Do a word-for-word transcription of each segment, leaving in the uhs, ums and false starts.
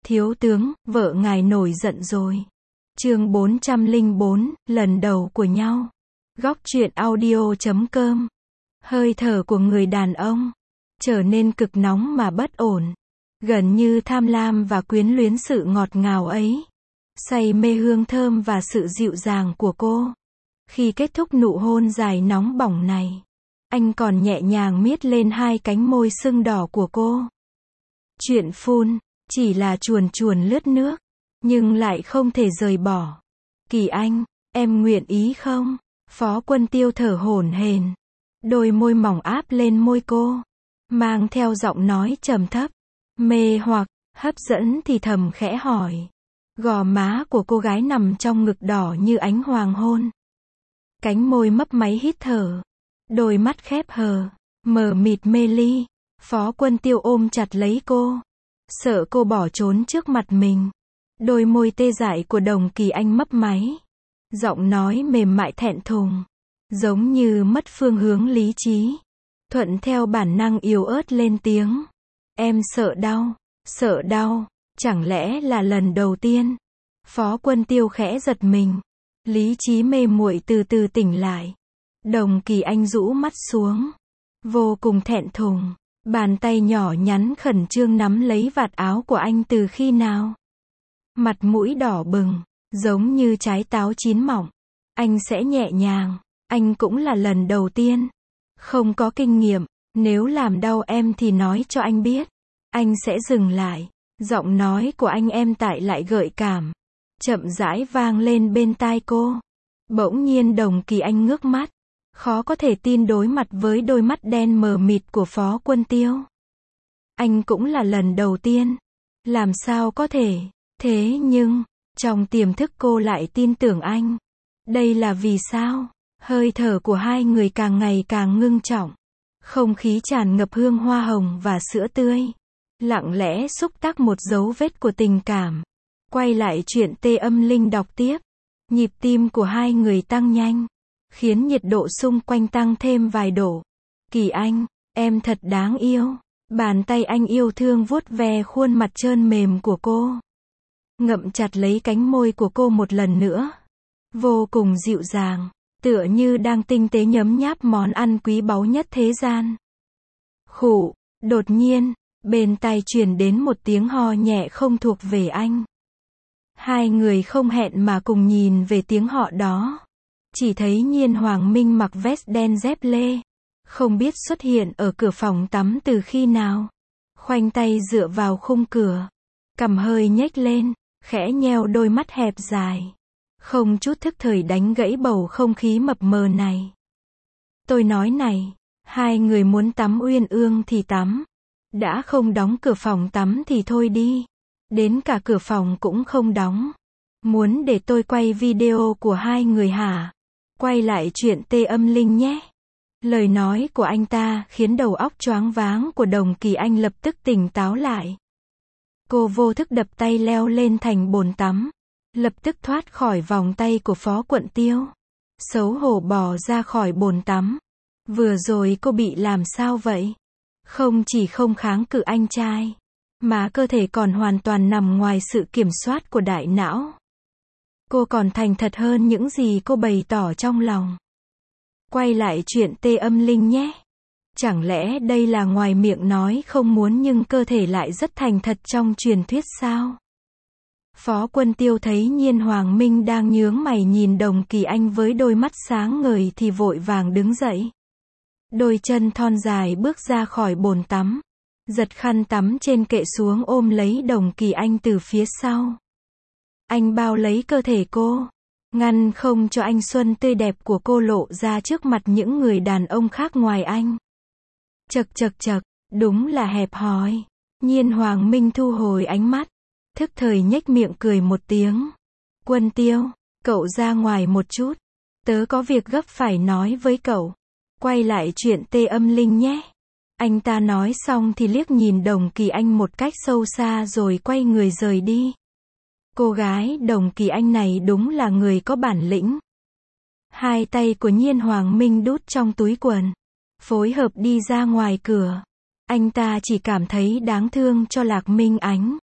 Thiếu tướng, vợ ngài nổi giận rồi. Chương bốn trăm lẻ bốn, lần đầu của nhau. Góc truyện audio chấm com. Hơi thở của người đàn ông trở nên cực nóng mà bất ổn, gần như tham lam và quyến luyến sự ngọt ngào ấy, say mê hương thơm và sự dịu dàng của cô. Khi kết thúc nụ hôn dài nóng bỏng này, anh còn nhẹ nhàng miết lên hai cánh môi sưng đỏ của cô. Chuyện phun chỉ là chuồn chuồn lướt nước, nhưng lại không thể rời bỏ. Kỳ Anh, em nguyện ý không? Phó Quân Tiêu thở hổn hển, đôi môi mỏng áp lên môi cô, mang theo giọng nói trầm thấp, mê hoặc, hấp dẫn thì thầm khẽ hỏi. Gò má của cô gái nằm trong ngực đỏ như ánh hoàng hôn. Cánh môi mấp máy hít thở, đôi mắt khép hờ, mờ mịt mê ly. Phó Quân Tiêu ôm chặt lấy cô, sợ cô bỏ trốn trước mặt mình. Đôi môi tê dại của Đồng Kỳ Anh mấp máy, giọng nói mềm mại thẹn thùng, giống như mất phương hướng lý trí. Thuận theo bản năng yếu ớt lên tiếng. Em sợ đau, sợ đau, chẳng lẽ là lần đầu tiên? Phó Quân Tiêu khẽ giật mình, lý trí mê muội từ từ tỉnh lại. Đồng Kỳ Anh rũ mắt xuống, vô cùng thẹn thùng, bàn tay nhỏ nhắn khẩn trương nắm lấy vạt áo của anh từ khi nào. Mặt mũi đỏ bừng, giống như trái táo chín mọng. Anh sẽ nhẹ nhàng, anh cũng là lần đầu tiên, không có kinh nghiệm, nếu làm đau em thì nói cho anh biết, anh sẽ dừng lại. Giọng nói của anh êm tại lại gợi cảm, chậm rãi vang lên bên tai cô. Bỗng nhiên Đồng Kỳ Anh ngước mắt, khó có thể tin đối mặt với đôi mắt đen mờ mịt của Phó Quân Tiêu. Anh cũng là lần đầu tiên, làm sao có thể? Thế nhưng, trong tiềm thức cô lại tin tưởng anh. Đây là vì sao? Hơi thở của hai người càng ngày càng ngưng trọng. Không khí tràn ngập hương hoa hồng và sữa tươi. Lặng lẽ xúc tác một dấu vết của tình cảm. Quay lại chuyện Tê Âm Linh đọc tiếp. Nhịp tim của hai người tăng nhanh, khiến nhiệt độ xung quanh tăng thêm vài độ. Kỳ Anh, em thật đáng yêu. Bàn tay anh yêu thương vuốt ve khuôn mặt trơn mềm của cô, ngậm chặt lấy cánh môi của cô một lần nữa. Vô cùng dịu dàng, tựa như đang tinh tế nhấm nháp món ăn quý báu nhất thế gian. Khụ, đột nhiên, bên tai truyền đến một tiếng ho nhẹ không thuộc về anh. Hai người không hẹn mà cùng nhìn về tiếng họ đó. Chỉ thấy Nhiên Hoàng Minh mặc vest đen dép lê, không biết xuất hiện ở cửa phòng tắm từ khi nào. Khoanh tay dựa vào khung cửa, cằm hơi nhếch lên, khẽ nheo đôi mắt hẹp dài, không chút thức thời đánh gãy bầu không khí mập mờ này. Tôi nói này, hai người muốn tắm uyên ương thì tắm, đã không đóng cửa phòng tắm thì thôi đi, đến cả cửa phòng cũng không đóng. Muốn để tôi quay video của hai người hả? Quay lại chuyện Tê Âm Linh nhé. Lời nói của anh ta khiến đầu óc choáng váng của Đồng Kỳ Anh lập tức tỉnh táo lại. Cô vô thức đập tay leo lên thành bồn tắm, lập tức thoát khỏi vòng tay của Phó Quân Tiêu, xấu hổ bò ra khỏi bồn tắm. Vừa rồi cô bị làm sao vậy? Không chỉ không kháng cự anh trai, mà cơ thể còn hoàn toàn nằm ngoài sự kiểm soát của đại não. Cô còn thành thật hơn những gì cô bày tỏ trong lòng. Quay lại chuyện Tê Âm Linh nhé. Chẳng lẽ đây là ngoài miệng nói không muốn nhưng cơ thể lại rất thành thật trong truyền thuyết sao? Phó Quân Tiêu thấy Nhiên Hoàng Minh đang nhướng mày nhìn Đồng Kỳ Anh với đôi mắt sáng ngời thì vội vàng đứng dậy. Đôi chân thon dài bước ra khỏi bồn tắm, giật khăn tắm trên kệ xuống ôm lấy Đồng Kỳ Anh từ phía sau. Anh bao lấy cơ thể cô, ngăn không cho anh xuân tươi đẹp của cô lộ ra trước mặt những người đàn ông khác ngoài anh. Chật chật chật, đúng là hẹp hòi. Nhiên Hoàng Minh thu hồi ánh mắt, thức thời nhếch miệng cười một tiếng. Quân Tiêu, cậu ra ngoài một chút, tớ có việc gấp phải nói với cậu. Quay lại chuyện Tê Âm Linh nhé. Anh ta nói xong thì liếc nhìn Đồng Kỳ Anh một cách sâu xa rồi quay người rời đi. Cô gái Đồng Kỳ Anh này đúng là người có bản lĩnh. Hai tay của Nhiên Hoàng Minh đút trong túi quần, phối hợp đi ra ngoài cửa. Anh ta chỉ cảm thấy đáng thương cho Lạc Minh Ánh.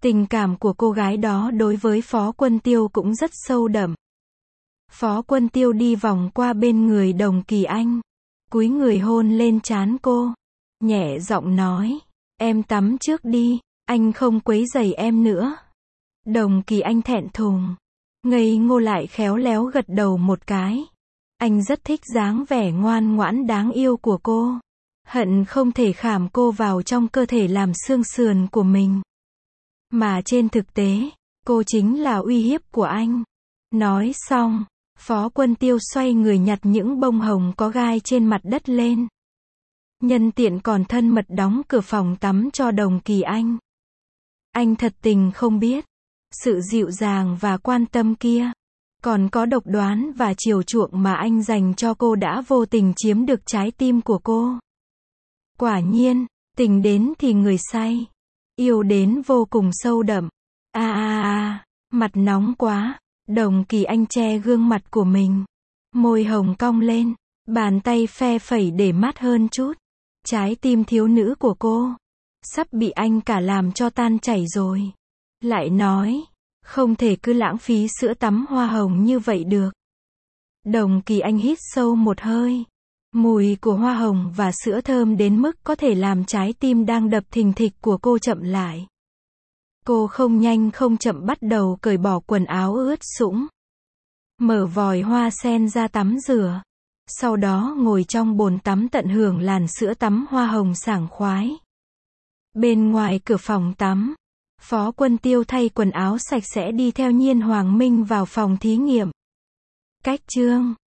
Tình cảm của cô gái đó đối với Phó Quân Tiêu cũng rất sâu đậm. Phó Quân Tiêu đi vòng qua bên người Đồng Kỳ Anh, cúi người hôn lên trán cô, nhẹ giọng nói, em tắm trước đi, anh không quấy rầy em nữa. Đồng Kỳ Anh thẹn thùng, ngây ngô lại khéo léo gật đầu một cái. Anh rất thích dáng vẻ ngoan ngoãn đáng yêu của cô, hận không thể khảm cô vào trong cơ thể làm xương sườn của mình. Mà trên thực tế, cô chính là uy hiếp của anh. Nói xong, Phó Quân Tiêu xoay người nhặt những bông hồng có gai trên mặt đất lên. Nhân tiện còn thân mật đóng cửa phòng tắm cho Đồng Kỳ Anh. Anh thật tình không biết, sự dịu dàng và quan tâm kia, còn có độc đoán và chiều chuộng mà anh dành cho cô đã vô tình chiếm được trái tim của cô. Quả nhiên, tình đến thì người say, yêu đến vô cùng sâu đậm. A a a, mặt nóng quá. Đồng Kỳ Anh che gương mặt của mình, môi hồng cong lên, bàn tay phe phẩy để mát hơn chút. Trái tim thiếu nữ của cô sắp bị anh cả làm cho tan chảy rồi. Lại nói, không thể cứ lãng phí sữa tắm hoa hồng như vậy được. Đồng Kỳ Anh hít sâu một hơi. Mùi của hoa hồng và sữa thơm đến mức có thể làm trái tim đang đập thình thịch của cô chậm lại. Cô không nhanh không chậm bắt đầu cởi bỏ quần áo ướt sũng, mở vòi hoa sen ra tắm rửa, sau đó ngồi trong bồn tắm tận hưởng làn sữa tắm hoa hồng sảng khoái. Bên ngoài cửa phòng tắm, Phó Quân Tiêu thay quần áo sạch sẽ đi theo Nhiên Hoàng Minh vào phòng thí nghiệm. Cách chương